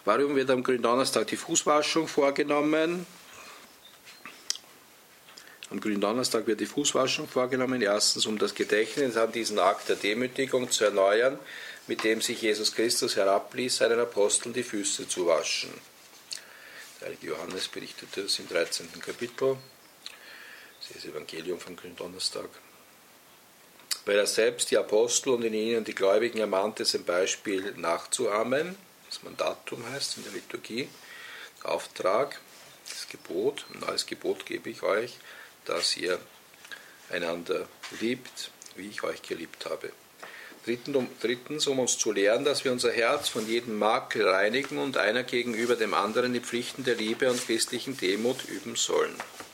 Warum wird am Gründonnerstag die Fußwaschung vorgenommen? Am Gründonnerstag wird die Fußwaschung vorgenommen, erstens um das Gedächtnis an diesen Akt der Demütigung zu erneuern, mit dem sich Jesus Christus herabließ, seinen Aposteln die Füße zu waschen. Der heilige Johannes berichtete das im 13. Kapitel, das ist das Evangelium vom Gründonnerstag. Weil er selbst die Apostel und in ihnen die Gläubigen ermahnte, sein Beispiel nachzuahmen, das Mandatum heißt in der Liturgie, der Auftrag, das Gebot, ein neues Gebot gebe ich euch, dass ihr einander liebt, wie ich euch geliebt habe. Drittens, um uns zu lehren, dass wir unser Herz von jedem Makel reinigen und einer gegenüber dem anderen die Pflichten der Liebe und christlichen Demut üben sollen.